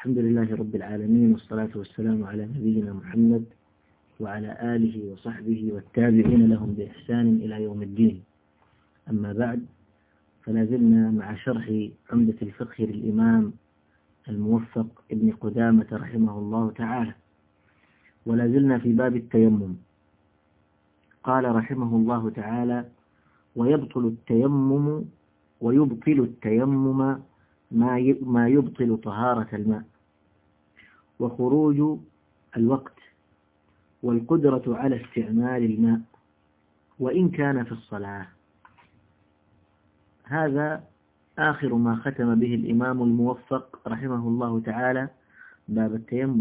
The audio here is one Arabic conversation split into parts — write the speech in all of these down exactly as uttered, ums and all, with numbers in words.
الحمد لله رب العالمين، والصلاة والسلام على نبينا محمد وعلى آله وصحبه والتابعين لهم بإحسان إلى يوم الدين. أما بعد، فلا زلنا مع شرح عمدة الفقه للإمام الموفق ابن قدامة رحمه الله تعالى، ولا زلنا في باب التيمم. قال رحمه الله تعالى: ويبطل التيمم ويبطل التيمم ما يبطل طهارة الماء، وخروج الوقت، والقدرة على استعمال الماء وإن كان في الصلاة. هذا آخر ما ختم به الإمام الموفق رحمه الله تعالى باب التيمم،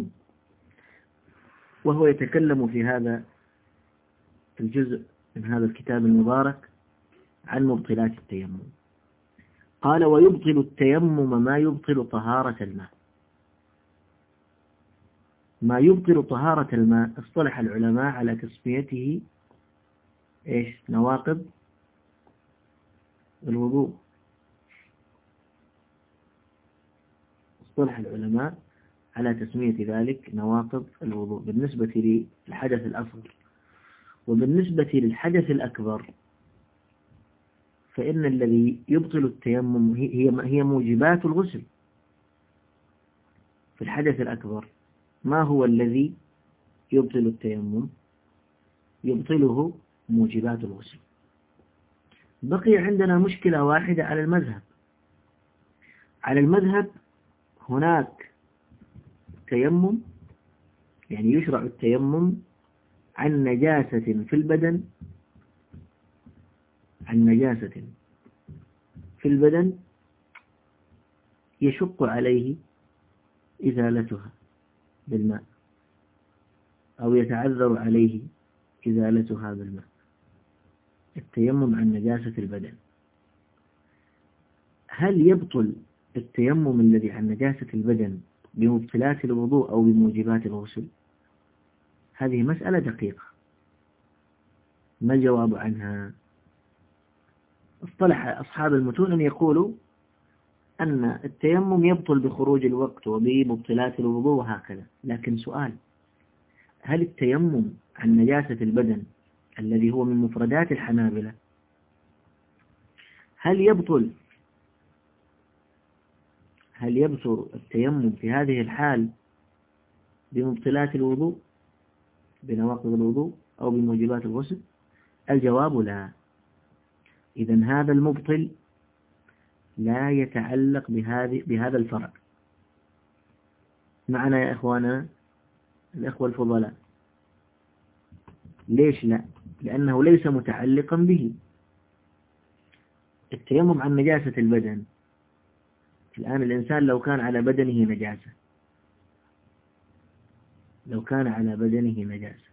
وهو يتكلم في هذا الجزء من هذا الكتاب المبارك عن مبطلات التيمم. قال: ويبطل التيمم ما يبطل طهارة الماء. ما يبطل طهارة الماء اصطلح العلماء على تسميته إيش؟ نواقض الوضوء. اصطلح العلماء على تسمية ذلك نواقض الوضوء بالنسبة للحدث الأصغر. وبالنسبة للحدث الأكبر فإن الذي يبطل التيمم هي هي موجبات الغسل. في الحدث الأكبر ما هو الذي يبطل التيمم؟ يبطله موجبات الغسل. بقي عندنا مشكلة واحدة على المذهب. على المذهب هناك تيمم، يعني يشرع التيمم عن نجاسة في البدن عن نجاسة في البدن يشق عليه إزالتها بالماء، أو يتعذر عليه إزالتها بالماء. التيمم عن نجاسة البدن، هل يبطل التيمم الذي عن نجاسة البدن بمبطلات الوضوء أو بموجبات الغسل؟ هذه مسألة دقيقة، ما الجواب عنها؟ اصطلح أصحاب المتون أن يقولوا أن التيمم يبطل بخروج الوقت وبمبطلات الوضوء وهكذا. لكن سؤال: هل التيمم عن نجاسة البدن الذي هو من مفردات الحنابلة هل يبطل هل يبطل التيمم في هذه الحال بمبطلات الوضوء، بنواقض الوضوء أو بموجبات الغسل؟ الجواب لا. إذن هذا المبطل لا يتعلق بهذه بهذا الفرع. معنا يا إخوانا الإخوة الفضلاء؟ ليش لا؟ لأنه ليس متعلقا به. التيمم عن نجاسة البدن، الآن الإنسان لو كان على بدنه نجاسة لو كان على بدنه نجاسة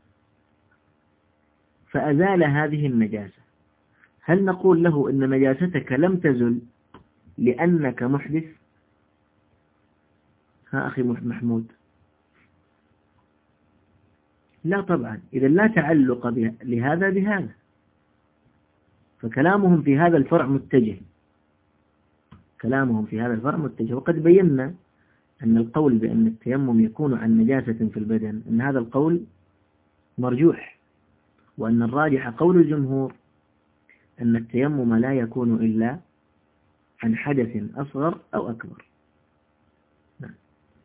فأزال هذه النجاسة، هل نقول له إن نجاستك لم تزل لأنك محدث؟ ها أخي محمود، لا طبعا. إذا لا تعلق لهذا بهذا، فكلامهم في هذا الفرع متجه كلامهم في هذا الفرع متجه وقد بينا أن القول بأن التيمم يكون عن نجاسة في البدن أن هذا القول مرجوح، وأن الراجح قول الجمهور أن التيمم لا يكون إلا عن حدث أصغر أو أكبر. نعم.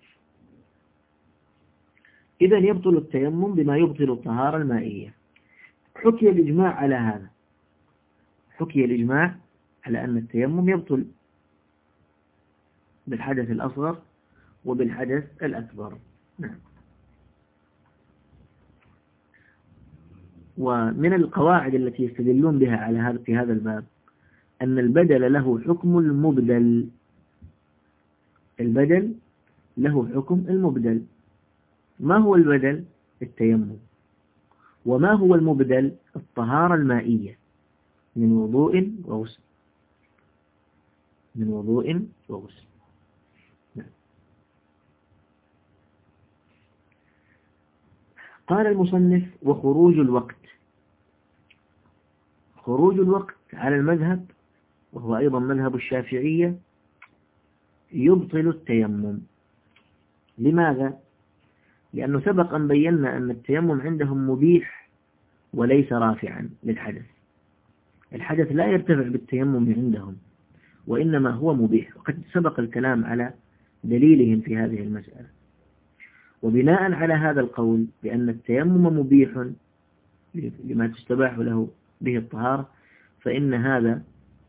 إذن يبطل التيمم بما يبطل الطهارة المائية. حكي الإجماع على هذا حكي الإجماع على أن التيمم يبطل بالحدث الأصغر وبالحدث الأكبر. نعم. ومن القواعد التي يستدلون بها على هذا في هذا الباب أن البدل له حكم المبدل. البدل له حكم المبدل. ما هو البدل؟ التيمم. وما هو المبدل؟ الطهارة المائية من وضوء وغسل من وضوء وغسل. نعم. قال المصنف: وخروج الوقت. خروج الوقت على المذهب، وهو أيضا مذهب الشافعية، يبطل التيمم. لماذا؟ لأنه سبق أن بينا أن التيمم عندهم مبيح وليس رافعا للحدث. الحدث لا يرتفع بالتيمم عندهم، وإنما هو مبيح، وقد سبق الكلام على دليلهم في هذه المسألة. وبناء على هذا القول بأن التيمم مبيح لما تستباح له به الطهارة، فإن هذا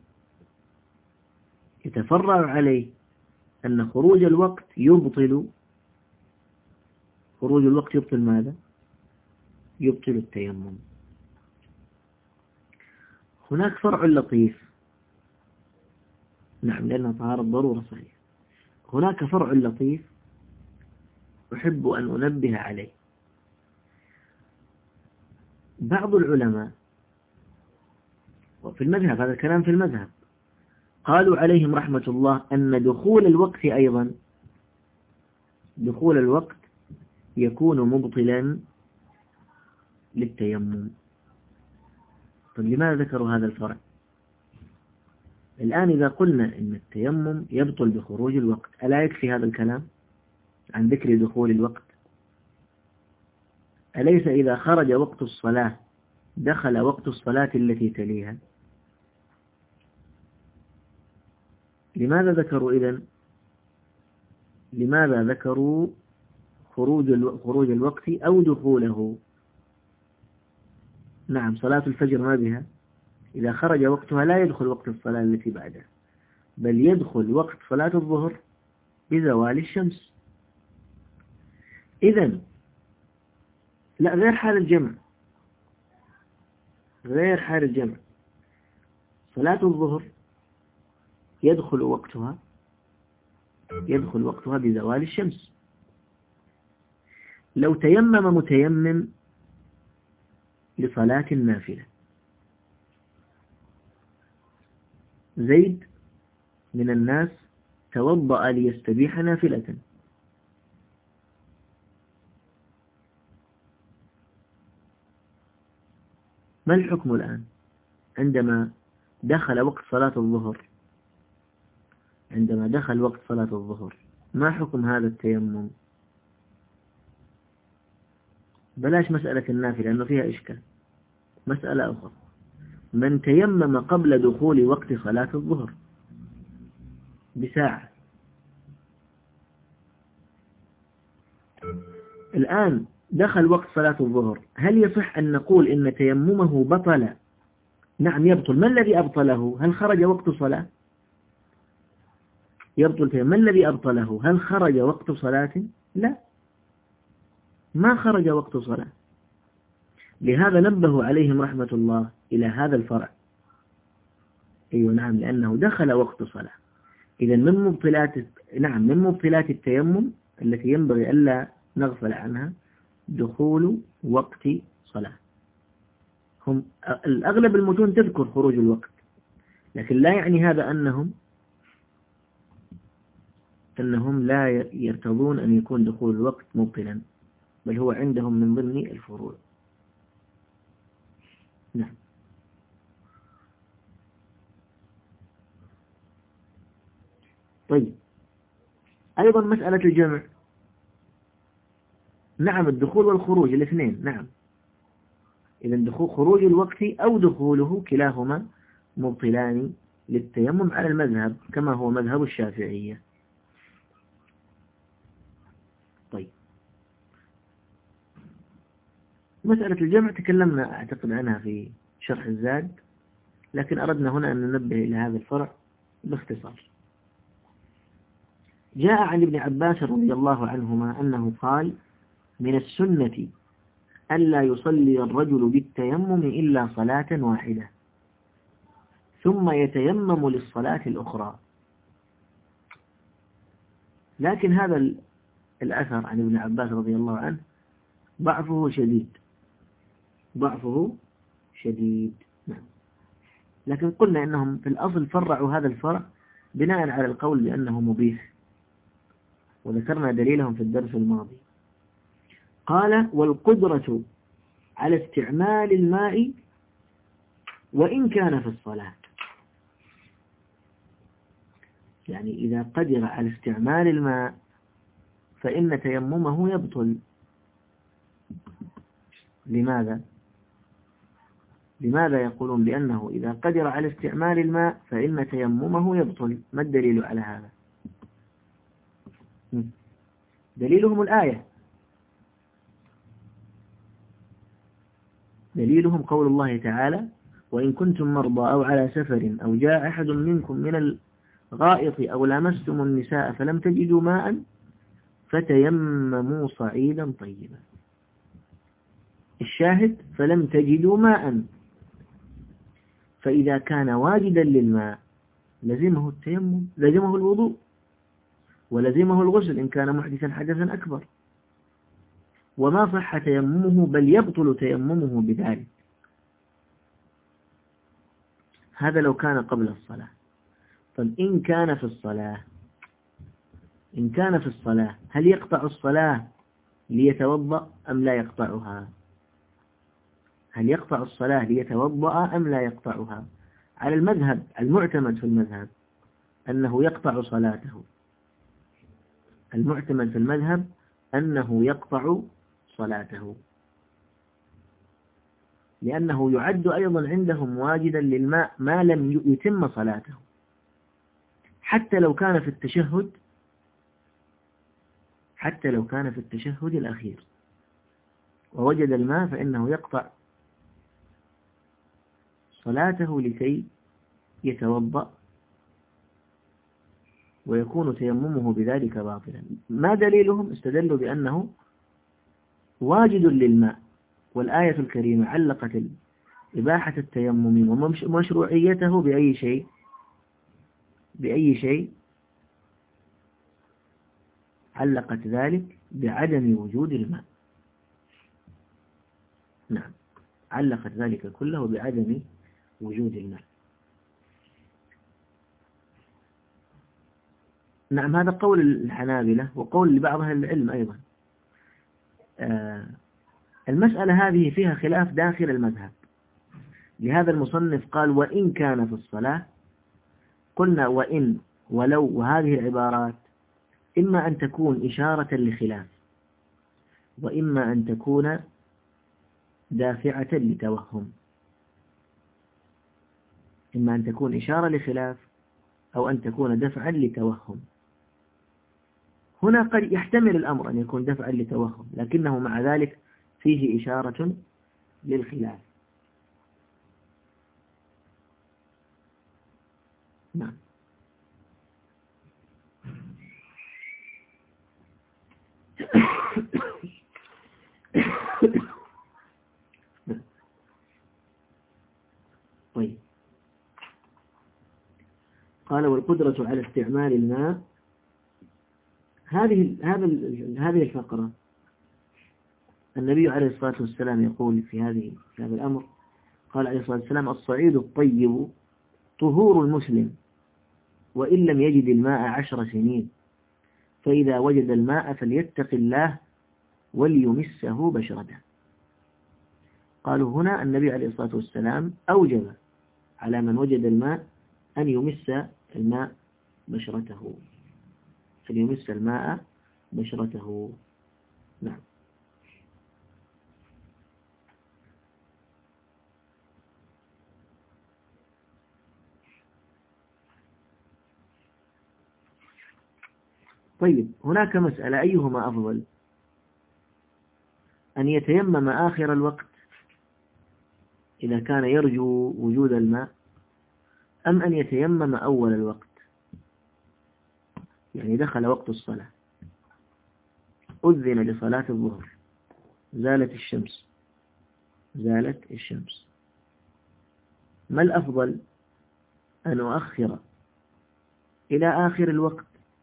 يتفرع عليه أن خروج الوقت يبطل خروج الوقت يبطل ماذا؟ يبطل التيمم. هناك فرع لطيف، نعم لأنها طهارة ضرورة صحيح. هناك فرع لطيف أحب أن أنبه عليه. بعض العلماء وفي المذهب، هذا الكلام في المذهب، قالوا عليهم رحمة الله أن دخول الوقت أيضا دخول الوقت يكون مبطلا للتيمم. طيب لماذا ذكروا هذا الفرع؟ الآن إذا قلنا إن التيمم يبطل بخروج الوقت، ألا يكفي هذا الكلام عن ذكر دخول الوقت؟ أليس إذا خرج وقت الصلاة دخل وقت الصلاة التي تليها؟ لماذا ذكروا إذن لماذا ذكروا خروج خروج الوقت أو دخوله؟ نعم صلاة الفجر ما بها، إذا خرج وقتها لا يدخل وقت الصلاة التي بعدها، بل يدخل وقت صلاة الظهر بزوال الشمس. إذن لا، غير حال الجمع غير حال الجمع صلاة الظهر يدخل وقتها يدخل وقتها بزوال الشمس. لو تيمم متيمم لصلاة النافلة، زيد من الناس توضأ ليستبيح نافلة، ما الحكم الآن عندما دخل وقت صلاة الظهر عندما دخل وقت صلاة الظهر ما حكم هذا التيمم؟ بلاش مسألة النافلة لأنه فيها إشكال. مسألة أخرى، من تيمم قبل دخول وقت صلاة الظهر بساعة، الآن دخل وقت صلاة الظهر، هل يصح أن نقول إن تيممه بطل؟ نعم يبطل. ما الذي أبطله؟ هل خرج وقت صلاة؟ يبطل تيمم. ما الذي أبطله؟ هل خرج وقت صلاة؟ لا، ما خرج وقت صلاة. لهذا نبه عليهم رحمة الله إلى هذا الفرع. أيوة نعم، لأنه دخل وقت صلاة. إذا من مبطلات نعم من مبطلات التيمم التي ينبغي ألا نغفل عنها دخول وقت صلاة. هم الأغلب المتون تذكر خروج الوقت، لكن لا يعني هذا أنهم أنهم لا يرتضون أن يكون دخول الوقت مبطلا، بل هو عندهم من ضمن الفروع. نعم. طيب أيضا مسألة الجمع، نعم الدخول والخروج الاثنين، نعم. إذا دخول خروج الوقت أو دخوله كلاهما مبطلان للتيمم على المذهب كما هو مذهب الشافعية. طيب مسألة الجمع تكلمنا أعتقد عنها في شرح الزاد، لكن أردنا هنا أن ننبه إلى هذا الفرع باختصار. جاء عن ابن عباس رضي الله عنهما أنه قال: من السنة ألا يصلي الرجل بالتيمم إلا صلاة واحدة ثم يتيمم للصلاة الأخرى. لكن هذا الأثر عن ابن عباس رضي الله عنه ضعفه شديد ضعفه شديد نعم. لكن قلنا أنهم في الأصل فرعوا هذا الفرع بناء على القول بأنه مبيح، وذكرنا دليلهم في الدرس الماضي. قال: والقدرة على استعمال الماء وإن كان في الصلاة، يعني إذا قدر على استعمال الماء فإن تيممه يبطل. لماذا؟ لماذا يقولون بأنه إذا قدر على استعمال الماء فإن تيممه يبطل؟ ما الدليل على هذا؟ دليلهم الآية، دليلهم قول الله تعالى: وإن كنتم مرضى أو على سفر أو جاء أحد منكم من الغائط أو لامستم النساء فلم تجدوا ماء فتيمموا صعيدا طيبا. الشاهد فلم تجدوا ماء، فإذا كان واجدا للماء لزمه التيمم، لزمه الوضوء، ولزمه الغسل إن كان محدثا حدثا أكبر، وما صح تيممه بل يبطل تيممه بذلك. هذا لو كان قبل الصلاة. طب إن كان في الصلاة، إن كان في الصلاة هل يقطع الصلاة ليتوضأ أم لا يقطعها؟ هل يقطع الصلاة ليتوضأ أم لا يقطعها؟ على المذهب المعتمد في المذهب أنه يقطع صلاته، المعتمد في المذهب أنه يقطع صلاته، لأنه يعد أيضا عندهم واجدا للماء ما لم يتم صلاته. حتى لو كان في التشهد، حتى لو كان في التشهد الأخير ووجد الماء فإنه يقطع صلاته لكي يتوضأ ويكون تيممه بذلك باطلا. ما دليلهم؟ استدلوا بأنه واجد للماء، والآية الكريمة علقت إباحة التيمم ومشروعيته بأي شيء؟ بأي شيء؟ علقت ذلك بعدم وجود الماء. نعم، علقت ذلك كله بعدم وجود الماء. نعم، هذا قول الحنابلة وقول لبعض أهل العلم أيضا. آه المسألة هذه فيها خلاف داخل المذهب، لهذا المصنف قال: وإن كان في الصلاة. قلنا وإن ولو، وهذه العبارات إما أن تكون إشارة لخلاف، وإما أن تكون دافعة لتوهم. إما أن تكون إشارة لخلاف أو أن تكون دفعا لتوهم. هنا قد يحتمل الأمر أن يكون دفعا لتوهم، لكنه مع ذلك فيه إشارة للخلاف. نعم. طيب، قال: والقدرة على استعمال الماء. هذه هذا هذه الفقرة النبي عليه الصلاة والسلام يقول في هذه في هذا الأمر، قال عليه الصلاة والسلام: الصعيد الطيب طهور المسلم وإن لم يجد الماء عشر سنين، فإذا وجد الماء فليتق الله وليمسه بشرته. قالوا هنا النبي عليه الصلاة والسلام أوجب على من وجد الماء أن يمس الماء بشرته، فليمس الماء بشرته. نعم. طيب، هناك مسألة: أيهما أفضل، أن يتيمم آخر الوقت إذا كان يرجو وجود الماء، أم أن يتيمم أول الوقت؟ يعني دخل وقت الصلاة، أذن لصلاة الظهر، زالت الشمس زالت الشمس ما الأفضل، أن أؤخر إلى آخر الوقت؟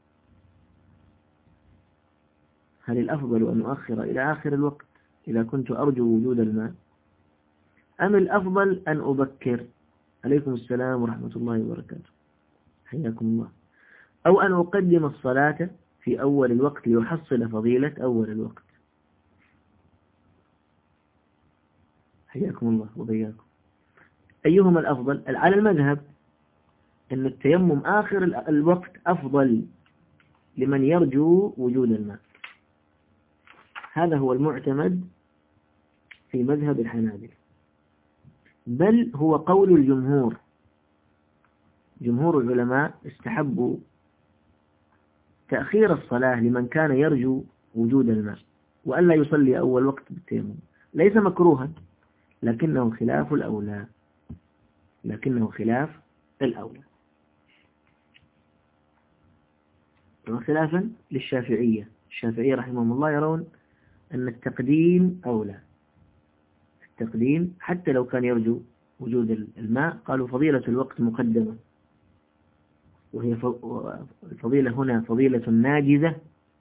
هل الأفضل أن أؤخر إلى آخر الوقت إذا كنت أرجو وجود الماء، أم الأفضل أن أبكر؟ عليكم السلام ورحمة الله وبركاته، حياكم الله. أو أن أقدم الصلاة في أول الوقت ليحصل فضيلة أول الوقت. حياكم الله وبياكم. أيهما الأفضل؟ على المذهب أن التيمم آخر الوقت أفضل لمن يرجو وجود الماء، هذا هو المعتمد في مذهب الحنابلة، بل هو قول الجمهور. جمهور العلماء استحبوا تأخير الصلاة لمن كان يرجو وجود الماء، وألا يصلي أول وقت بالتيمم. ليس مكروها، لكنه خلاف الأولى، لكنه خلاف الأولى، خلافا للشافعية. الشافعية رحمهم الله يرون أن التقديم أولى، التقديم حتى لو كان يرجو وجود الماء. قالوا فضيلة الوقت مقدمة، وهي الفضيلة هنا فضيلة ناجزة،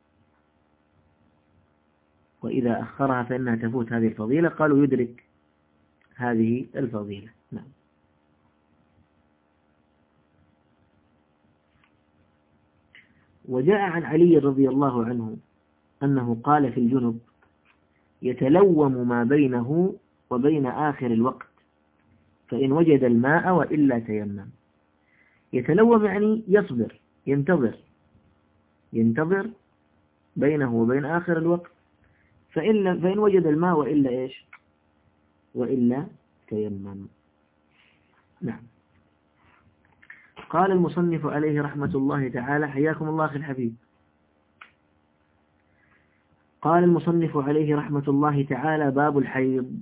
وإذا أخرها فإنها تفوت هذه الفضيلة. قالوا يدرك هذه الفضيلة. نعم. وجاء عن علي رضي الله عنه أنه قال في الجنب: يتلوم ما بينه وبين آخر الوقت، فإن وجد الماء وإلا تيمم. يتلوم يعني يصبر، ينتظر ينتظر بينه وبين آخر الوقت، فإن, فإن وجد الماء وإلا إيش وإلا تيمم. نعم. قال المصنف عليه رحمة الله تعالى، حياكم الله أخي الحبيب. قال المصنف عليه رحمة الله تعالى: باب الحيض.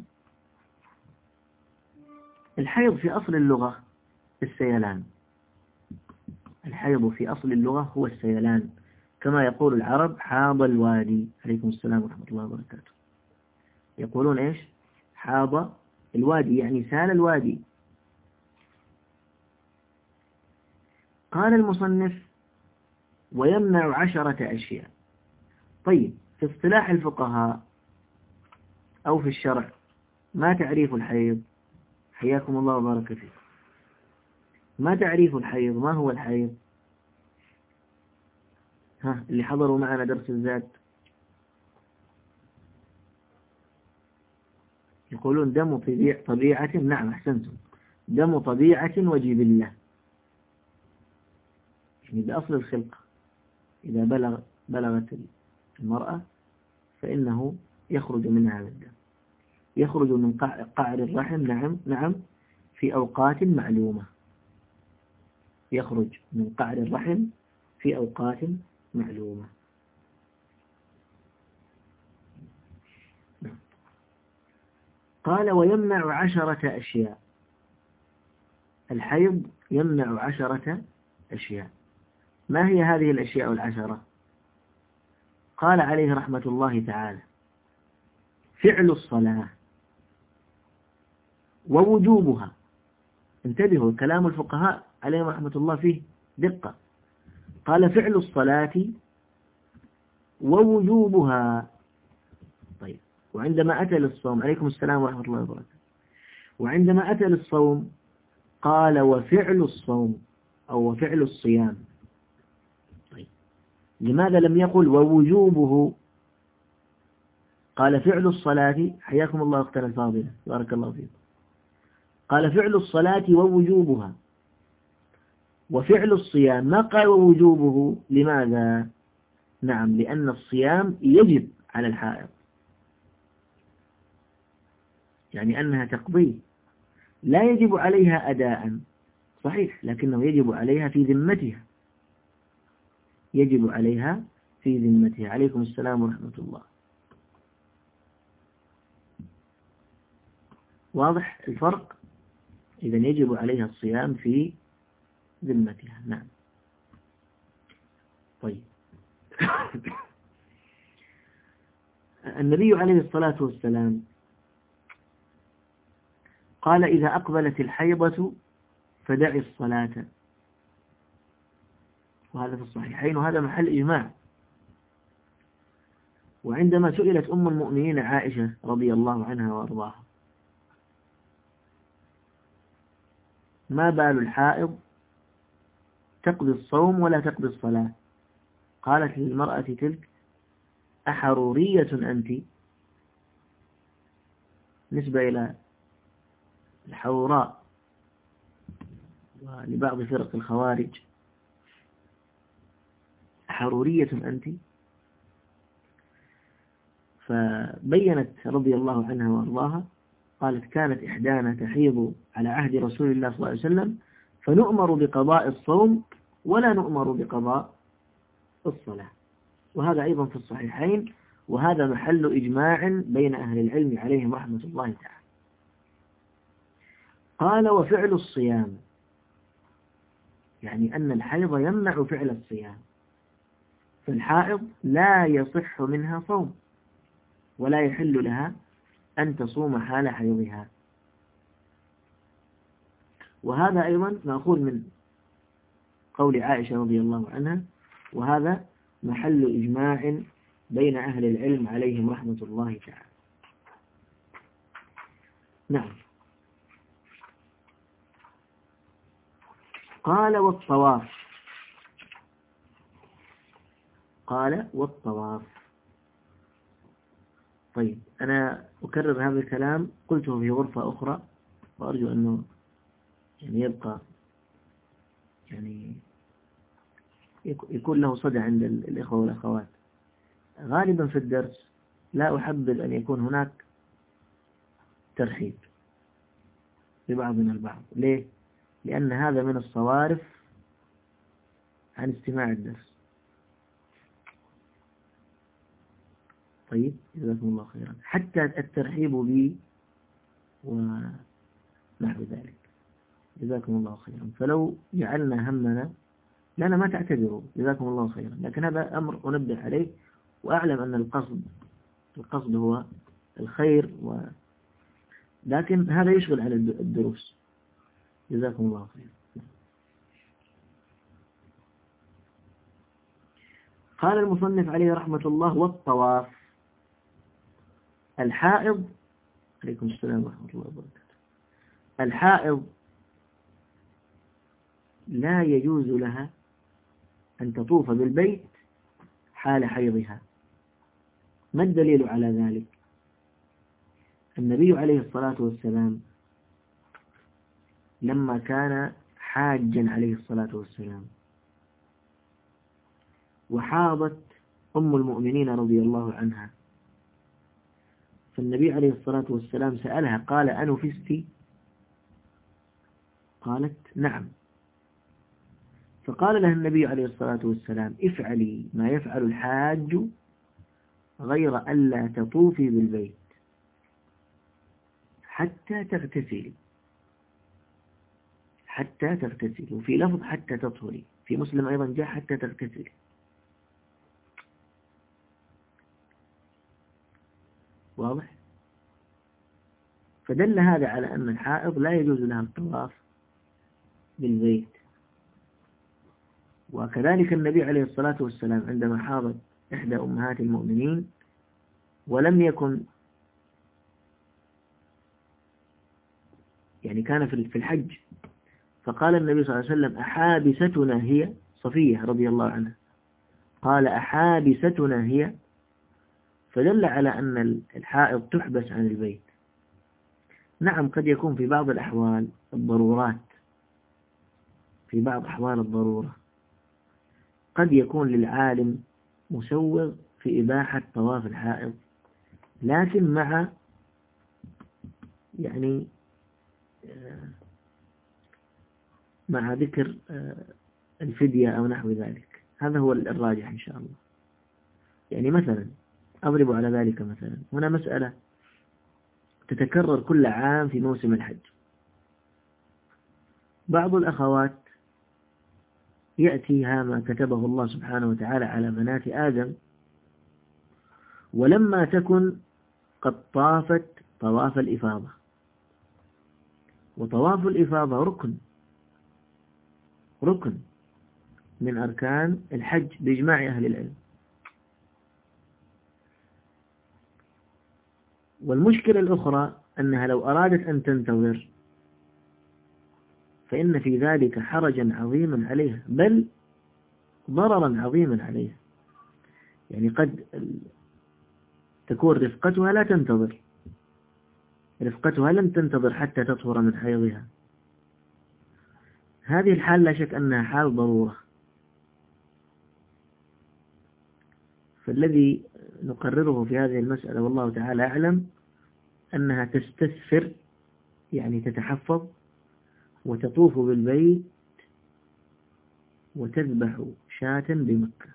الحيض في أصل اللغة السيلان. الحيض في أصل اللغة هو السيلان، كما يقول العرب حاض الوادي. عليكم السلام ورحمة الله وبركاته. يقولون إيش؟ حاض الوادي، يعني سال الوادي. قال المصنف: ويمنع عشرة أشياء. طيب، في اصطلاح الفقهاء أو في الشرع ما تعريف الحيض؟ حياكم الله وبارك فيكم. ما تعريف الحيض؟ ما هو الحيض؟ ها، اللي حضروا معنا درس الزاد يقولون دم طبيع طبيعة. نعم، أحسنتم، دم طبيعة وجبلة، يعني بأصل الخلقة. إذا بلغ بلغت المرأة فإنه يخرج منها هذا الدم، يخرج من قعر الرحم. نعم نعم في أوقات معلومة، يخرج من قعر الرحم في أوقات معلومة. قال: ويمنع عشرة أشياء. الحيض يمنع عشرة أشياء. ما هي هذه الأشياء العشرة؟ قال عليه رحمة الله تعالى: فعل الصلاة ووجوبها. انتبهوا، كلام الفقهاء عليهم رحمة الله فيه دقة. قال: فعل الصلاة ووجوبها. طيب، وعندما أتى للصوم، عليكم السلام ورحمة الله وبركاته، وعندما أتى للصوم قال: وفعل الصوم أو وفعل الصيام. طيب، لماذا لم يقل ووجوبه؟ قال: فعل الصلاة. حياكم الله أختنا الفاضلة، بارك الله فيكم. قال: فعل الصلاة ووجوبها. وفعل الصيام ما قال ووجوبه. لماذا؟ نعم، لأن الصيام يجب على الحائض، يعني أنها تقضي، لا يجب عليها أداء صحيح، لكنه يجب عليها في ذمتها، يجب عليها في ذمتها. عليكم السلام ورحمة الله. واضح الفرق؟ إذا يجب عليها الصيام في ذمتها. نعم. طيب. النبي عليه الصلاة والسلام قال: إذا أقبلت الحيضة فدعي الصلاة. وهذا في الصحيحين، وهذا محل إجماع. وعندما سئلت أم المؤمنين عائشة رضي الله عنها وأرضاها: ما بال الحائض تقضي الصوم ولا تقضي الصلاة؟ قالت للمرأة تلك: أحرورية أنت؟ نسبة إلى الحوراء ولبعض فرق الخوارج. أحرورية أنت؟ فبينت رضي الله عنها وأرضاها، قالت: كانت إحدانا تحيض على عهد رسول الله صلى الله عليه وسلم، فنؤمر بقضاء الصوم ولا نؤمر بقضاء الصلاة. وهذا أيضا في الصحيحين، وهذا محل إجماع بين أهل العلم عليهم رحمة الله تعالى. قال: وفعل الصيام، يعني أن الحيض يمنع فعل الصيام، فالحائض لا يصح منها صوم ولا يحل لها أن تصوم حال حيضها. وهذا أيضا مأخوذ من قول عائشة رضي الله عنها، وهذا محل إجماع بين أهل العلم عليهم رحمة الله تعالى. نعم. قال: والطواف. قال: والطواف. طيب، أنا أكرر هذا الكلام قلته في غرفة أخرى، وأرجو أنه يعني يبقى يعني يكون له صدى عند الإخوة والأخوات. غالبا في الدرس لا أحبذ أن يكون هناك ترحيب ببعضنا البعض. ليه؟ لأن هذا من الصوارف عن استماع الدرس. طيب، جزاكم الله خيرا. حتى الترحيب بي ونحو ذلك، جزاكم الله خيرا. فلو جعلنا همنا، لأنا ما تعتذروا، جزاكم الله خيرا، لكن هذا أمر أنبه عليه، وأعلم أن القصد القصد هو الخير، و... لكن هذا يشغل على الدروس. جزاكم الله خيرا. قال المصنف عليه رحمة الله: والطواف. الحائض، عليكم السلام ورحمة الله وبركاته، الحائض لا يجوز لها أن تطوف بالبيت حال حيضها. ما الدليل على ذلك؟ النبي عليه الصلاة والسلام لما كان حاجا عليه الصلاة والسلام وحاضت أم المؤمنين رضي الله عنها، فالنبي عليه الصلاة والسلام سألها قال: أنفستِ؟ قالت: نعم. فقال لها النبي عليه الصلاة والسلام: افعلي ما يفعل الحاج غير ألا تطوفي بالبيت حتى تغتسلي، حتى تغتسلي، وفي لفظ حتى تطهري، في مسلم أيضا جاء حتى تغتسلي. واضح؟ فدل هذا على أن الحائض لا يجوز لها الطواف بالبيت. وكذلك النبي عليه الصلاة والسلام عندما حاضت إحدى أمهات المؤمنين ولم يكن يعني كان في الحج، فقال النبي صلى الله عليه وسلم: أحابستنا هي؟ صفية رضي الله عنها، قال: أحابستنا هي؟ فدل على أن الحائض تحبس عن البيت. نعم، قد يكون في بعض الأحوال الضرورات، في بعض أحوال الضرورة قد يكون للعالم مسوغ في إباحة طواف الحائض، لكن مع يعني مع ذكر الفدية أو نحو ذلك. هذا هو الراجح إن شاء الله. يعني مثلا أضرب على ذلك مثلا، هنا مسألة تتكرر كل عام في موسم الحج. بعض الأخوات يأتيها ما كتبه الله سبحانه وتعالى على بنات آدم، ولما تكن قد طافت طواف الإفاضة، وطواف الإفاضة ركن ركن من أركان الحج بإجماع أهل العلم. والمشكلة الأخرى أنها لو أرادت أن تنتظر فإن في ذلك حرجا عظيما عليها، بل ضررا عظيما عليها. يعني قد تكون رفقتها لا تنتظر، رفقتها لم تنتظر حتى تطهر من حيضها. هذه الحال لا شك أنها حال ضرورة. فالذي نقرره في هذه المسألة والله تعالى أعلم أنها تستسفر، يعني تتحفظ وتطوف بالبيت وتذبح شاة بمكة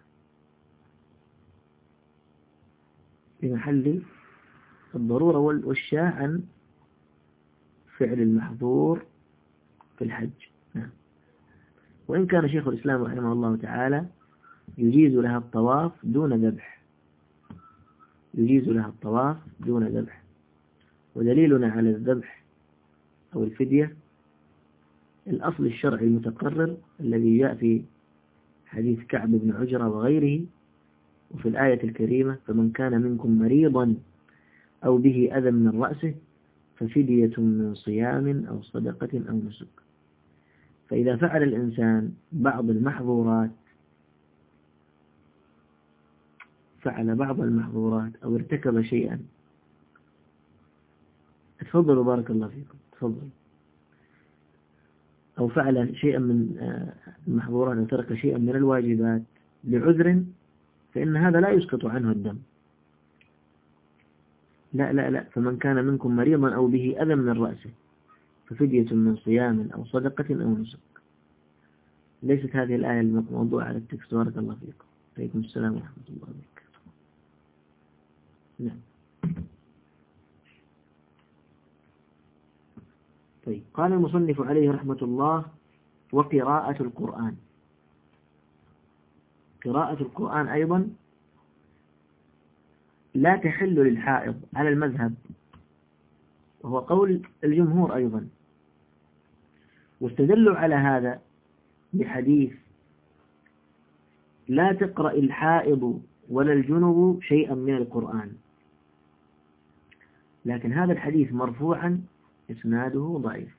بمحل الضرورة والشاة عن فعل المحظور في الحج. نعم. وإن كان شيخ الإسلام رحمه الله تعالى يجيز لها الطواف دون ذبح، يجيز لها الطواف دون ذبح. ودليلنا على الذبح أو الفدية الأصل الشرعي المتقرر الذي جاء في حديث كعب بن عجرة وغيره، وفي الآية الكريمة: فمن كان منكم مريضا أو به أذى من رأسه ففدية من صيام أو صدقة أو نسك. فإذا فعل الإنسان بعض المحظورات فعل بعض المحظورات أو ارتكب شيئا، تفضلوا بارك الله فيكم، تفضلوا، أو فعل شيئا من المحظورات أو ترك شيئا من الواجبات لعذر، فإن هذا لا يسقط عنه الدم. لا لا لا فمن كان منكم مريضا أو به أذى من رأسه ففدية من صيام أو صدقة أو نسك. ليست هذه الآية الموضوع على التكست. بارك الله فيكم. عليكم السلام ورحمة الله وبركاته. نعم. طيب، قال المصنف عليه رحمة الله: وقراءة القرآن. قراءة القرآن أيضا لا تحل للحائض على المذهب، وهو قول الجمهور أيضا، واستدلوا على هذا بحديث: لا تقرأ الحائض ولا الجنب شيئا من القرآن. لكن هذا الحديث مرفوعا إسناده ضعيف،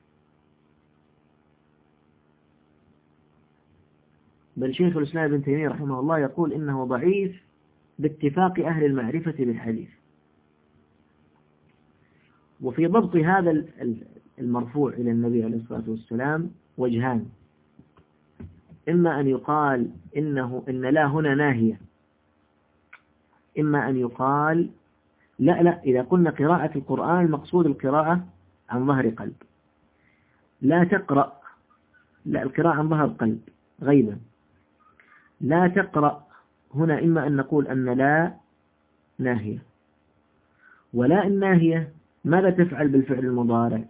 بل شيخ الإسلام ابن تيمية رحمه الله يقول إنه ضعيف باتفاق أهل المعرفة بالحديث. وفي ضبط هذا المرفوع إلى النبي عليه الصلاة والسلام وجهان: إما أن يقال إنه إن لا هنا ناهية، إما أن يقال لا لا إذا قلنا قراءة القرآن المقصود القراءة عن ظهر قلب، لا تقرأ، لا القراءة عن ظهر قلب غيبا، لا تقرأ هنا إما أن نقول أن لا ناهية، ولا الناهية ماذا تفعل بالفعل المضارع؟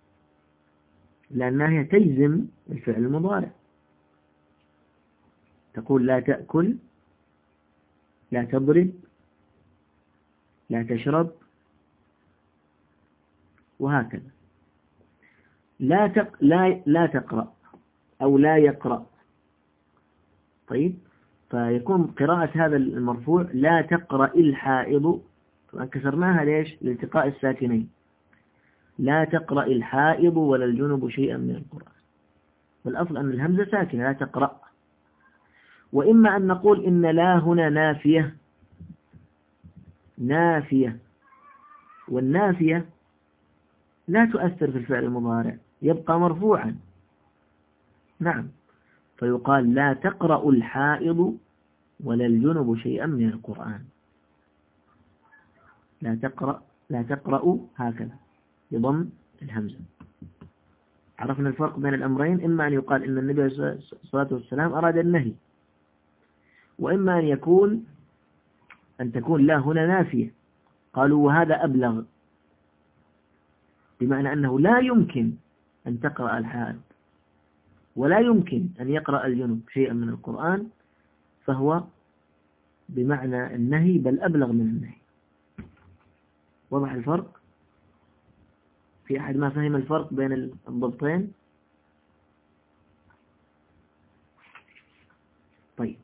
لا الناهية تجزم الفعل المضارع، تقول لا تأكل، لا تضرب، لا تشرب، وهكذا. لا تق... لا لا تقرأ أو لا يقرأ. طيب، فيكون قراءة هذا المرفوع لا تقرأ الحائض، كسرناها ليش؟ لالتقاء الساكنين، لا تقرأ الحائض ولا الجنب شيئا من القرآن، والأصل أن الهمزة ساكنة لا تقرأ. وإما أن نقول إن لا هنا نافية، نافية، والنافية لا تؤثر في الفعل المضارع، يبقى مرفوعا. نعم، فيقال لا تقرأ الحائض ولا الجنب شيئا من القرآن، لا تقرأ، لا تقرأ هكذا بضم الهمزة. عرفنا الفرق بين الأمرين: إما أن يقال إن النبي عليه الصلاة والسلام أراد النهي، وإما أن يكون أن تكون لا هنا نافية. قالوا وهذا أبلغ، بمعنى أنه لا يمكن أن تقرأ الحائض ولا يمكن أن يقرأ الجنب شيئا من القرآن، فهو بمعنى النهي بل أبلغ من النهي. وضح الفرق؟ في أحد ما فهم الفرق بين الضبطين؟ طيب،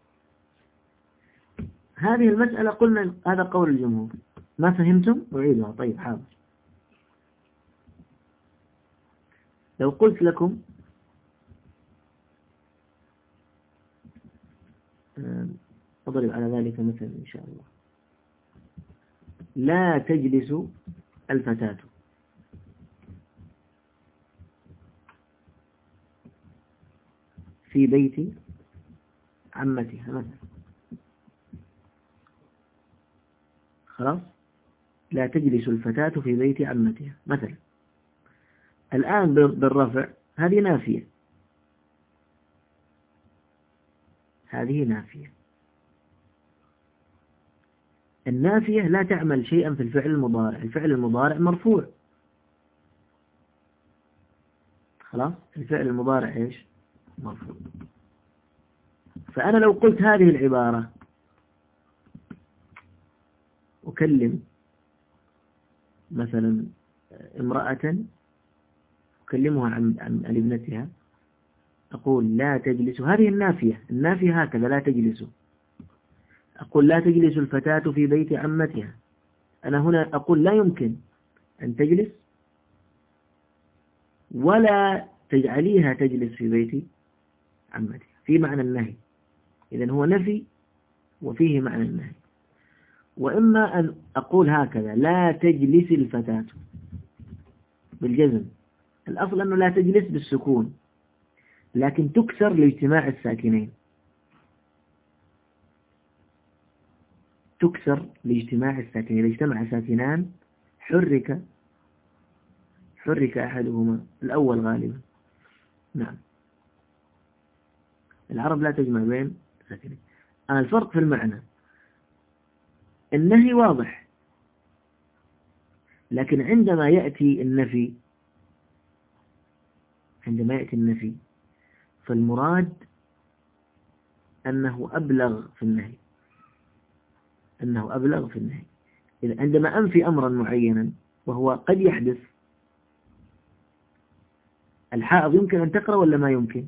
هذه المسألة قلنا هذا قول الجمهور. ما فهمتم؟ أعيدها. طيب، حاضر. لو قلت لكم أضرب على ذلك مثلا إن شاء الله: لا تجلس الفتاة، في بيت عمتها مثلا، خلاص، لا تجلس الفتاة في بيت عمتها مثلا. الآن بالرفع هذه نافية، هذه نافية. النافية لا تعمل شيئا في الفعل المضارع، الفعل المضارع مرفوع. خلاص، الفعل المضارع إيش؟ مرفوع. فأنا لو قلت هذه العبارة أكلم مثلا امرأة، أكلمها عن عن ابنتها، أقول لا تجلس، هذه النافية، النافية هكذا لا تجلس. أقول لا تجلس الفتاة في بيت عمتها، أنا هنا أقول لا يمكن أن تجلس ولا تجعليها تجلس في بيت عمتها، في معنى النهي. إذن هو نفي وفيه معنى النهي. وإما أن أقول هكذا لا تجلس الفتاة بالجزم، الأصل أنه لا تجلس بالسكون، لكن تكسر لاجتماع الساكنين، تكسر لاجتماع الساكنين. إذا اجتمع ساكنان حرك حرك أحدهما، الأول غالبا. نعم، العرب لا تجمع بين ساكنين. آه الفرق في المعنى، النهي واضح، لكن عندما يأتي النفي عندما يأتي النفي فالمراد أنه أبلغ في النهي، أنه أبلغ في النهي. إذا عندما أنفي أمرا معينا وهو قد يحدث، الحائض يمكن أن تقرأ ولا ما يمكن؟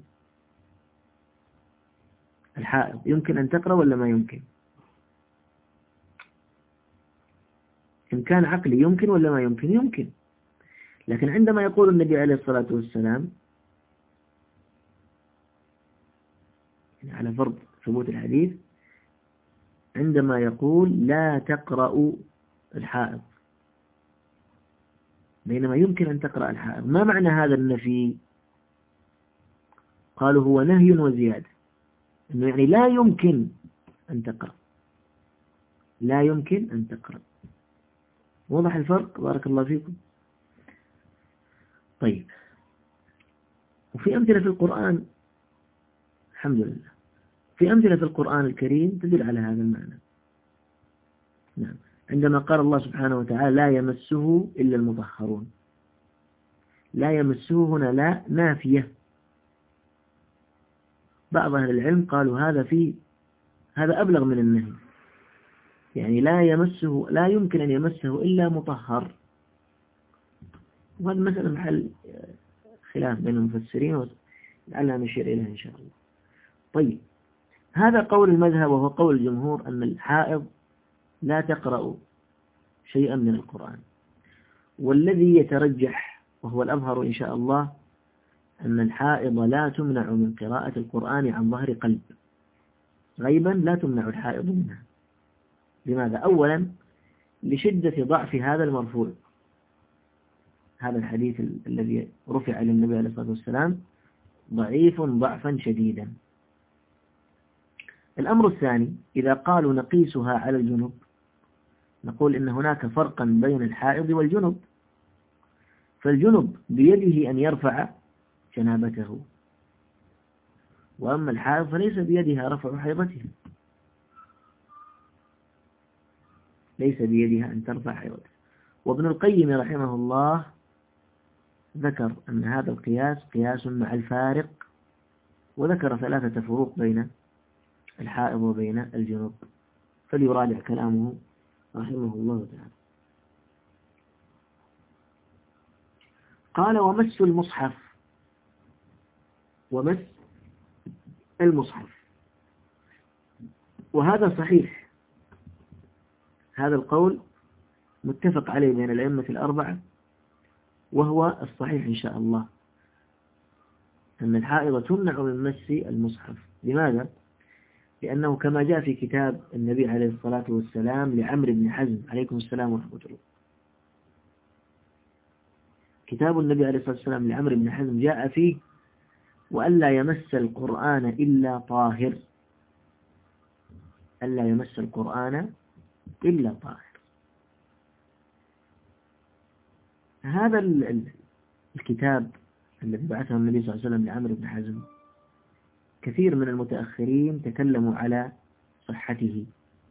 الحائض يمكن أن تقرأ ولا ما يمكن؟ إن كان عقلي يمكن ولا ما يمكن؟ يمكن. لكن عندما يقول النبي عليه الصلاة والسلام يعني على فرض ثبوت الحديث، عندما يقول لا تقرأ الحائض بينما يمكن أن تقرأ الحائض، ما معنى هذا النفي؟ قالوا هو نهي وزيادة، إنه يعني لا يمكن أن تقرأ، لا يمكن أن تقرأ. واضح الفرق؟ بارك الله فيكم. طيب، وفي أمثلة في القرآن، الحمد لله، في أمثلة في القرآن الكريم تدل على هذا المعنى. نعم، عندما قال الله سبحانه وتعالى لا يمسه إلا المطهرون، لا يمسه هنا لا نافية. بعض أهل العلم قالوا هذا في هذا أبلغ من النهي، يعني لا يمسه، لا يمكن أن يمسه إلا مطهر. وهذا مثلا محل خلاف بين المفسرين، ولعلنا نشير إليه إن شاء الله. طيب، هذا قول المذهب وهو قول الجمهور أن الحائض لا تقرأ شيئا من القرآن. والذي يترجح وهو الأظهر إن شاء الله أن الحائض لا تمنع من قراءة القرآن عن ظهر قلب، غيبا لا تمنع الحائض منها. لماذا؟ أولا لشدة ضعف هذا المرفوع، هذا الحديث الذي رفع للنبي عليه الصلاة والسلام ضعيف ضعفا شديدا. الأمر الثاني، إذا قالوا نقيسها على الجنوب، نقول إن هناك فرقا بين الحائض والجنوب، فالجنوب بيده أن يرفع جنابته، وأما الحائض فليس بيدها رفع حيضتها، ليس بيدها أن ترفع حيضتها. وابن القيم رحمه الله ذكر أن هذا القياس قياس مع الفارق، وذكر ثلاثة فروق بين الحائض وبين الجنوب، فليراجع كلامه رحمه الله تعالى. قال ومس المصحف، ومس المصحف، وهذا صحيح، هذا القول متفق عليه بين الأئمة الأربعة، وهو الصحيح إن شاء الله، أن الحائض تمنع من مس المصحف. لماذا؟ لأنه كما جاء في كتاب النبي عليه الصلاة والسلام لعمرو بن حزم، عليكم السلام ورحمة الله، كتاب النبي عليه الصلاة والسلام لعمرو بن حزم جاء فيه وألا يمس القرآن إلا طاهر، ألا يمس القرآن إلا طاهر. هذا الكتاب الذي بعثه النبي صلى الله عليه وسلم لعمرو بن حزم كثير من المتأخرين تكلموا على صحته،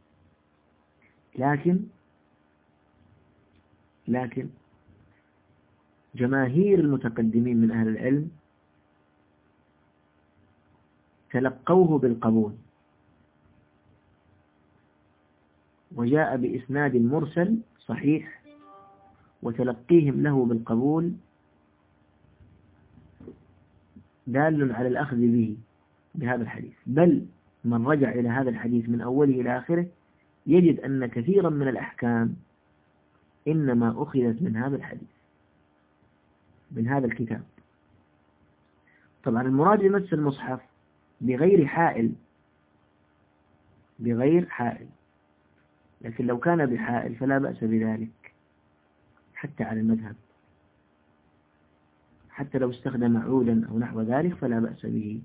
لكن لكن جماهير المتقدمين من أهل العلم تلقوه بالقبول، وجاء بإسناد مرسل صحيح، وتلقيهم له بالقبول دال على الأخذ به بهذا الحديث. بل من رجع إلى هذا الحديث من أوله إلى آخره يجد أن كثيرا من الأحكام إنما أخذت من هذا الحديث، من هذا الكتاب. طبعا المراد بمس المصحف بغير حائل، بغير حائل، لكن لو كان بحائل فلا بأس بذلك حتى على المذهب، حتى لو استخدم عودا أو نحو ذلك فلا بأس به.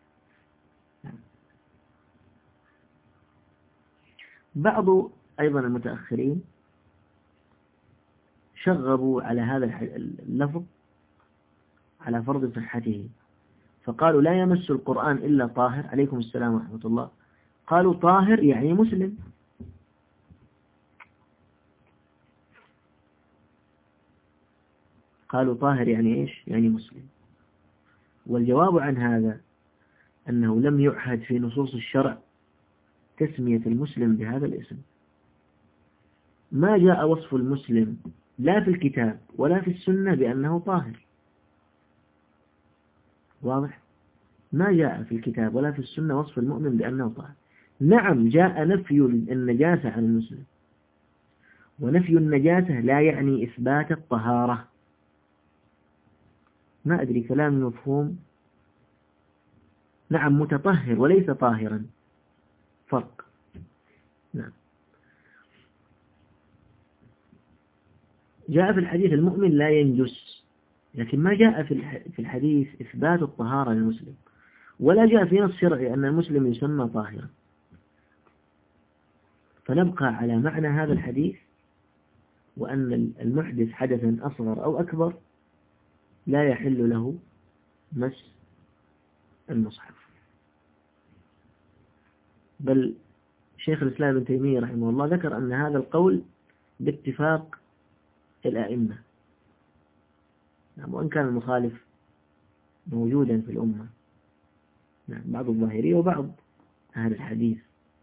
بعض أيضا المتأخرين شغبوا على هذا اللفظ على فرض صحته، فقالوا لا يمس القرآن إلا طاهر. عليكم السلام ورحمة الله. قالوا طاهر يعني مسلم، قالوا طاهر يعني إيش؟ يعني مسلم. والجواب عن هذا أنه لم يعهد في نصوص الشرع تسمية المسلم بهذا الاسم. ما جاء وصف المسلم لا في الكتاب ولا في السنة بأنه طاهر، واضح؟ ما جاء في الكتاب ولا في السنة وصف المؤمن بأنه طاهر. نعم جاء نفي النجاسة عن المسلم، ونفي النجاسة لا يعني إثبات الطهارة. ما أدري كلام مفهوم؟ نعم متطهر وليس طاهرا، فرق. نعم. جاء في الحديث المؤمن لا ينجس، لكن ما جاء في الحديث إثبات الطهارة للمسلم، ولا جاء في نص شرعي أن المسلم يسمى طاهرا. فنبقى على معنى هذا الحديث، وأن المحدث حدثا أصغر أو أكبر لا يحل له مس المصحف. بل شيخ الإسلام ابن تيمية رحمه الله ذكر أن هذا القول باتفاق الأئمة، نعم، وإن كان المخالف موجودا في الأمة، نعم، بعض الظاهرية وبعض أهل الحديث.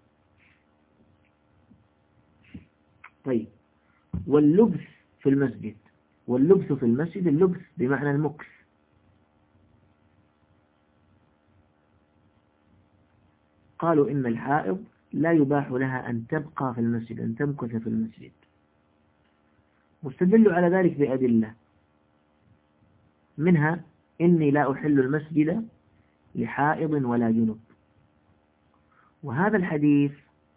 طيب، واللبس في المسجد. واللبس في المسجد، اللبس بمعنى المكث. قالوا إن الحائض لا يباح لها أن تبقى في المسجد، أن تمكث في المسجد، واستدلوا على ذلك بأدلة، منها إني لا أحل المسجد لحائض ولا جنب. وهذا الحديث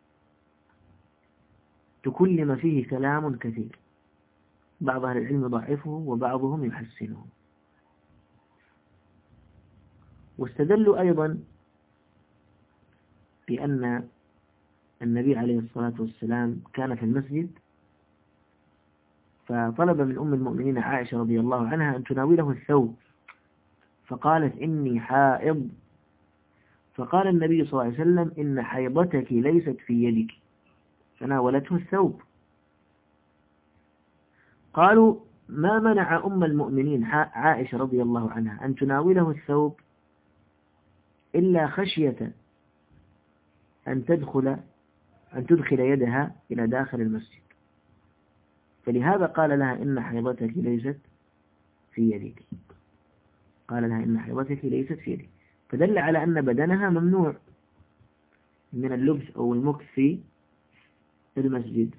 تكلم فيه كلام كثير، بعض أهل العلم يضعفه وبعضهم يحسنه. واستدلوا أيضا بأن النبي عليه الصلاة والسلام كان في المسجد، فطلب من أم المؤمنين عائشة رضي الله عنها أن تناوله الثوب، فقالت إني حائض، فقال النبي صلى الله عليه وسلم إن حيضتك ليست في يدك، فناولته الثوب. قالوا ما منع أم المؤمنين عائشة رضي الله عنها أن تناوله الثوب إلا خشية أن تدخل أن تدخل يدها إلى داخل المسجد، فلهذا قال لها إن حيضتك ليست في يدك، قال لها إن حيضتك ليست في يدك، فدل على أن بدنها ممنوع من اللبس أو المكث في المسجد.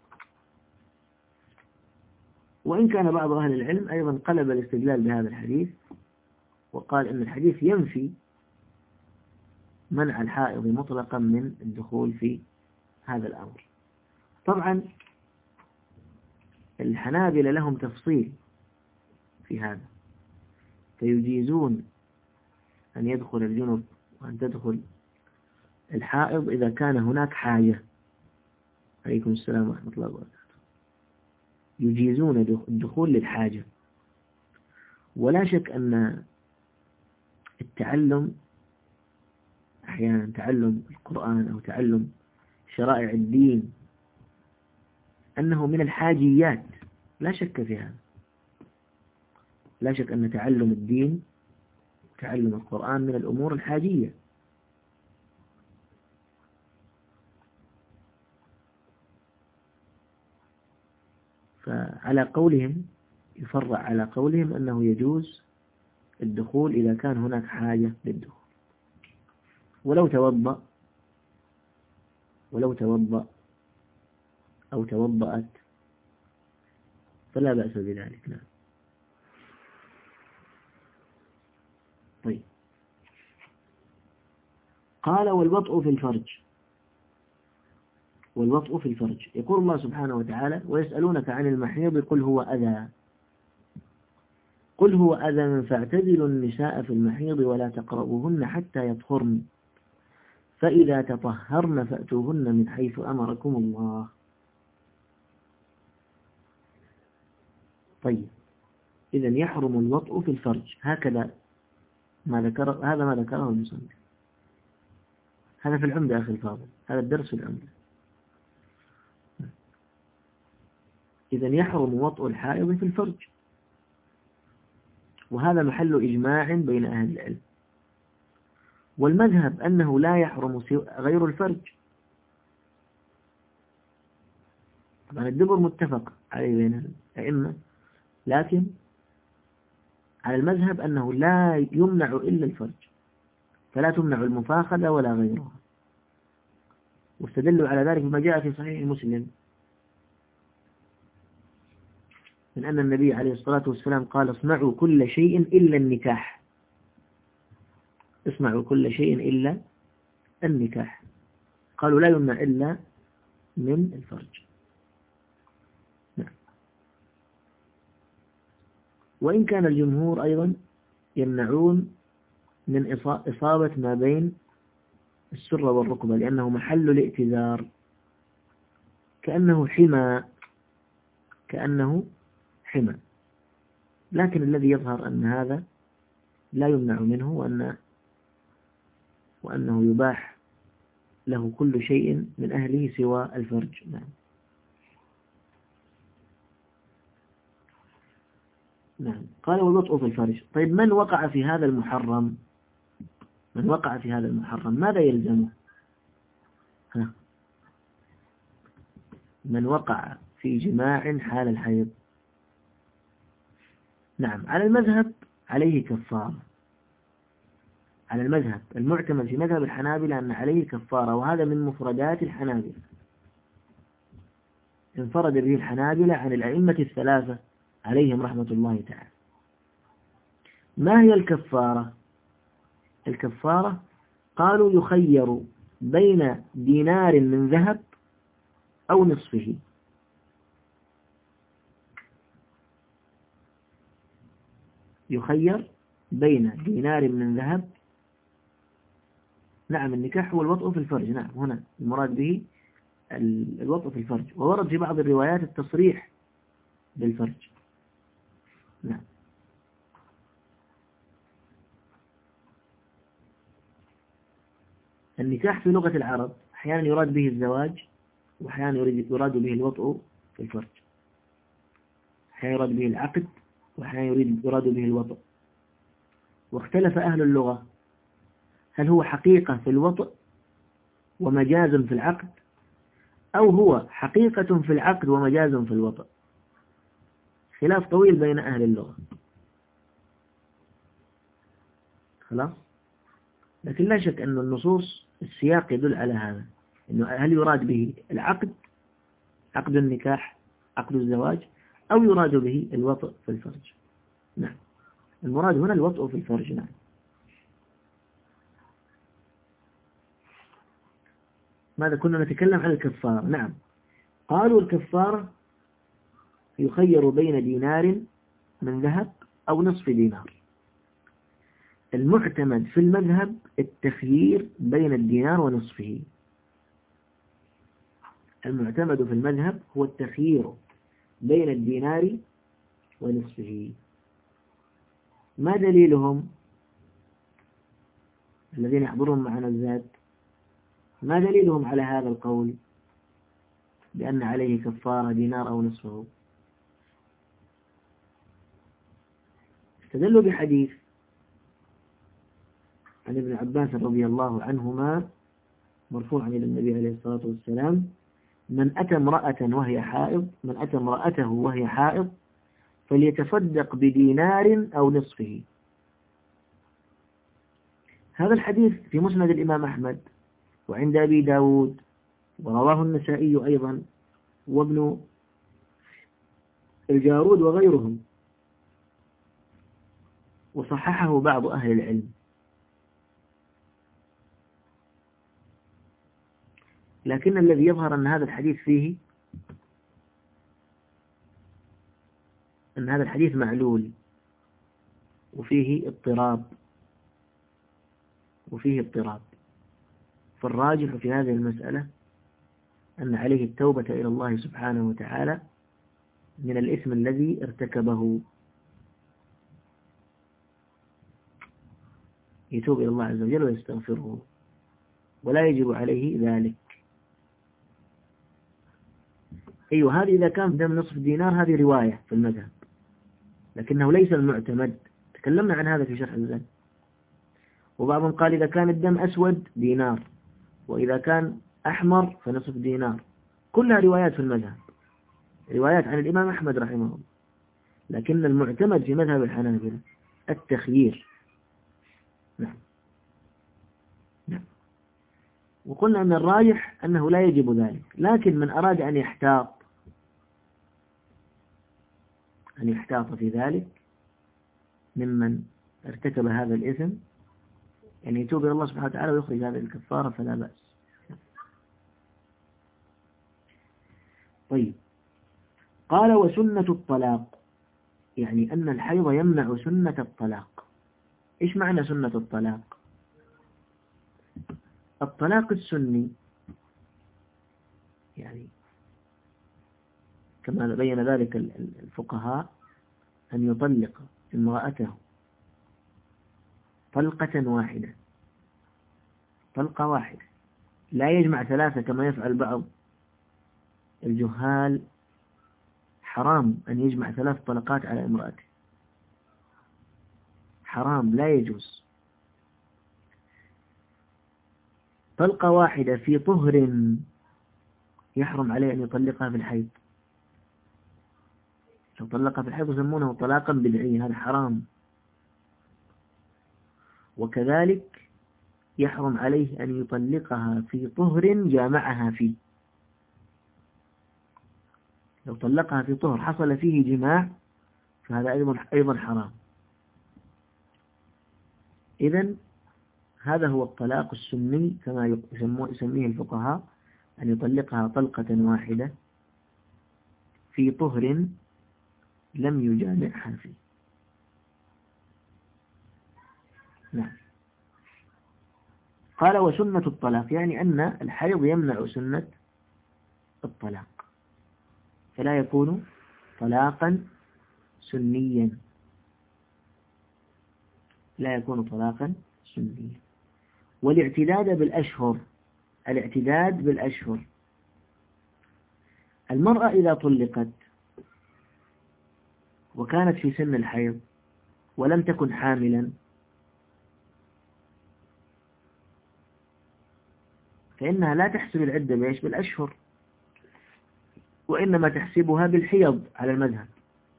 وإن كان بعض أهل العلم أيضا قلب الاستدلال بهذا الحديث وقال إن الحديث ينفي منع الحائض مطلقا من الدخول في هذا الأمر. طبعا الحنابلة لهم تفصيل في هذا، فيجيزون أن يدخل الجنب وأن تدخل الحائض إذا كان هناك حاجة. عليكم السلام ورحمة الله وبركاته. يجيزون الدخول للحاجة. ولا شك أن التعلم أحيانا تعلم القرآن أو تعلم شرائع الدين أنه من الحاجيات، لا شك في هذا. لا شك أن تعلم الدين تعلم القرآن من الأمور الحاجية. فعلى قولهم يفرع على قولهم أنه يجوز الدخول إذا كان هناك حاجة للدخول، ولو توضأ ولو توضأ أو توضأت فلا بأس بذلك. نعم. طيب، قال والوطء في الفرج. والوطء في الفرج، يقول الله سبحانه وتعالى: ويسألونك عن المحيض قل هو أذى قل هو أذى فاعتزلوا النساء في المحيض ولا تقربوهن حتى يطهرن فإذا تطهرن فأتوهن من حيث أمركم الله. طيب، إذن يحرم الوطء في الفرج، هكذا ما ذكر هذا ما ذكره المصنف. هذا في العمدة أخي الفاضل، هذا الدرس في العمدة. إذن يحرم وطء الحائض في الفرج، وهذا محل إجماع بين أهل العلم. والمذهب أنه لا يحرم غير الفرج. طبعا الدبر متفق عليه بين الأئمة، لكن على المذهب أنه لا يمنع إلا الفرج، فلا تمنع المفاخذة ولا غيرها. واستدلوا على ذلك بما جاء في صحيح مسلم من أن النبي عليه الصلاة والسلام قال: اصنعوا كل شيء إلا النكاح. اصنعوا كل شيء إلا النكاح. قالوا لا يمنع إلا من الفرج. نعم. وإن كان الجمهور أيضا يمنعون من إصابة ما بين السرة والركبة، لأنه محل الائتذار، كأنه حمى كأنه حمى لكن الذي يظهر أن هذا لا يمنع منه، وأن وأنه يباح له كل شيء من أهله سوى الفرج. نعم. نعم. قال والوطء في الفرج. طيب، من وقع في هذا المحرم من وقع في هذا المحرم ماذا يلزمه؟ ها. من وقع في جماع حال الحيض، نعم، على المذهب عليه كفارة. على المذهب المعتمد في مذهب الحنابلة أن عليه كفارة، وهذا من مفردات الحنابلة، انفرد به الحنابلة عن الأئمة الثلاثة عليهم رحمة الله تعالى. ما هي الكفارة؟ الكفارة قالوا يخير بين دينار من ذهب أو نصفه. يخير بين دينار من ذهب. نعم، النكاح هو الوطء في الفرج. نعم، هنا المراد به الوطء في الفرج، وورد في بعض الروايات التصريح بالفرج. نعم. النكاح في لغة العرب أحيانا يراد به الزواج، وأحيانا يراد به الوطء في الفرج. أحيانا يراد به العقد، وأحيانا يراد به الوطء. واختلف أهل اللغة هل هو حقيقة في الوطء ومجاز في العقد، أو هو حقيقة في العقد ومجاز في الوطء. خلاف طويل بين أهل اللغة. خلاص. لكن لا شك أن النصوص السياق يدل على هذا، إنه هل يراد به العقد، عقد النكاح، عقد الزواج، أو يراد به الوطء في الفرج. نعم، المراد هنا الوطء في الفرج. نعم. ماذا كنا نتكلم عن الكفارة؟ نعم. قالوا الكفارة يخير بين دينار من ذهب أو نصف دينار. المعتمد في المذهب التخيير بين الدينار ونصفه. المعتمد في المذهب هو التخيير بين الدينار ونصفه. ما دليلهم الذين يحضرون معنا الزاد؟ ما دليلهم على هذا القول بأن عليه كفارة دينار أو نصفه؟ استدلوا بحديث عن ابن عباس رضي الله عنهما مرفوعا إلى النبي عليه الصلاة والسلام: من أتى امرأة وهي حائض من أتى امرأته وهي حائض فليتصدق بدينار أو نصفه. هذا الحديث في مسند الإمام أحمد وعند أبي داود، ورواه النسائي أيضا وابن الجارود وغيرهم، وصححه بعض أهل العلم. لكن الذي يظهر أن هذا الحديث فيه أن هذا الحديث معلول وفيه اضطراب وفيه اضطراب فالراجح في هذه المسألة أن عليه التوبة إلى الله سبحانه وتعالى من الإثم الذي ارتكبه، يتوب إلى الله عز وجل ويستغفره، ولا يجب عليه ذلك. أيوة، هذه إذا كان دم نصف دينار هذه رواية في المذهب، لكنه ليس المعتمد. تكلمنا عن هذا في شرح الزاد. وبعضهم قال إذا كان الدم أسود دينار، وإذا كان أحمر فنصف دينار. كلها روايات في المذهب، روايات عن الإمام أحمد رحمه الله، لكن المعتمد في مذهب الحنابلة التخيير. نعم نعم. وقلنا أن الراجح أنه لا يجب ذلك، لكن من أراد أن يحتاط أن يحتاط في ذلك ممن ارتكب هذا الإثم، يعني يتوب إلى الله سبحانه وتعالى ويخرج هذه الكفارة، فلا بأس. طيب، قال وسنة الطلاق، يعني أن الحيض يمنع سنة الطلاق. إيش معنى سنة الطلاق؟ الطلاق السني يعني كما بين ذلك الفقهاء أن يطلق امرأته طلقة واحدة، طلقة واحدة، لا يجمع ثلاثة كما يفعل بعض الجهال. حرام أن يجمع ثلاث طلقات على امرأته، حرام، لا يجوز. طلقة واحدة في طهر يحرم عليه أن يطلقها في الحيض. لو طلقها في الحيض يسمونه طلاقا بدعيا، هذا حرام. وكذلك يحرم عليه أن يطلقها في طهر جامعها فيه. لو طلقها في طهر حصل فيه جماع فهذا أيضا أيضا حرام. إذن هذا هو الطلاق السني كما يسميه الفقهاء، أن يطلقها طلقة واحدة في طهر لم يجامعها فيه. نعم. قال وسنة الطلاق، يعني أن الحيض يمنع سنة الطلاق، فلا يكون طلاقا سنيا، لا يكون طلاقا سنيا. والاعتداد بالأشهر، الاعتداد بالأشهر، المرأة إذا طلقت وكانت في سن الحيض ولم تكن حاملا فإنها لا تحسب العدة بإيش؟ بالأشهر، وإنما تحسبها بالحيض على المذهب،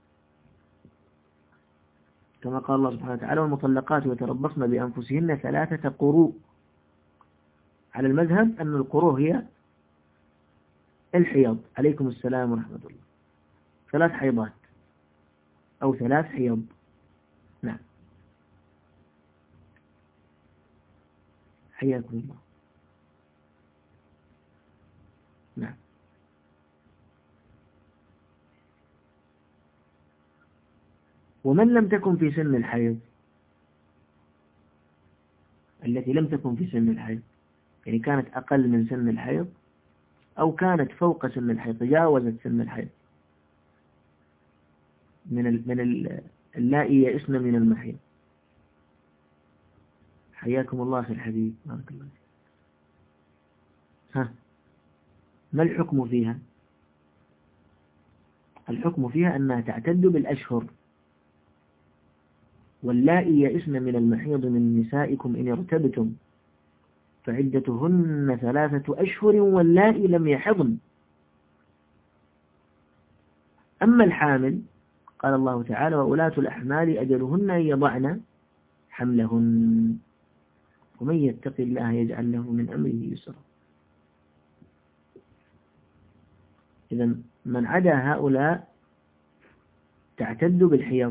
كما قال الله سبحانه وتعالى والمطلقات يتربصن بأنفسهن ثلاثة قروء. على المذهب أن القروء هي الحيض. عليكم السلام ورحمة الله. ثلاث حيضات أو ثلاث حيض. نعم، حياكم الله. نعم. ومن لم تكن في سن الحيض، التي لم تكن في سن الحيض يعني كانت أقل من سن الحيض أو كانت فوق سن الحيض، تجاوزت سن الحيض، من ال من ال اللائي يئسن من المحيض. حياكم الله أخي الحبيب، بارك الله فيك. ها، ما الحكم فيها؟ الحكم فيها أنها تعتد بالأشهر. واللائي يئسن من المحيض من نسائكم إن ارتبتم فعدتهن ثلاثة أشهر واللائي لم يحضن. أما الحامل قال الله تعالى وأولاة الأحمال أجلهن أن يضعن حملهن ومن يتق الله يجعل له من أمره يسرا. إذا من عدا هؤلاء تعتد بالحيض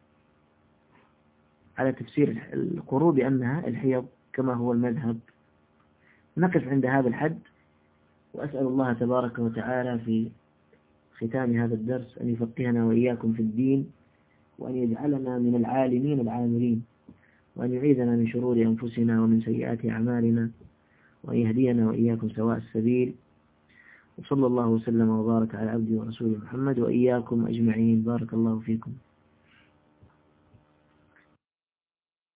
على تفسير القروء بأنها الحيض كما هو المذهب. نقف عند هذا الحد، وأسأل الله تبارك وتعالى في ختام هذا الدرس أن يفقهنا وإياكم في الدين، وأن يجعلنا من العالمين العاملين، وأن يعيذنا من شرور أنفسنا ومن سيئات أعمالنا، وأن يهدينا وإياكم سواء السبيل. وصلى الله وسلم وبارك على عبده ورسوله محمد وإياكم أجمعين. بارك الله فيكم.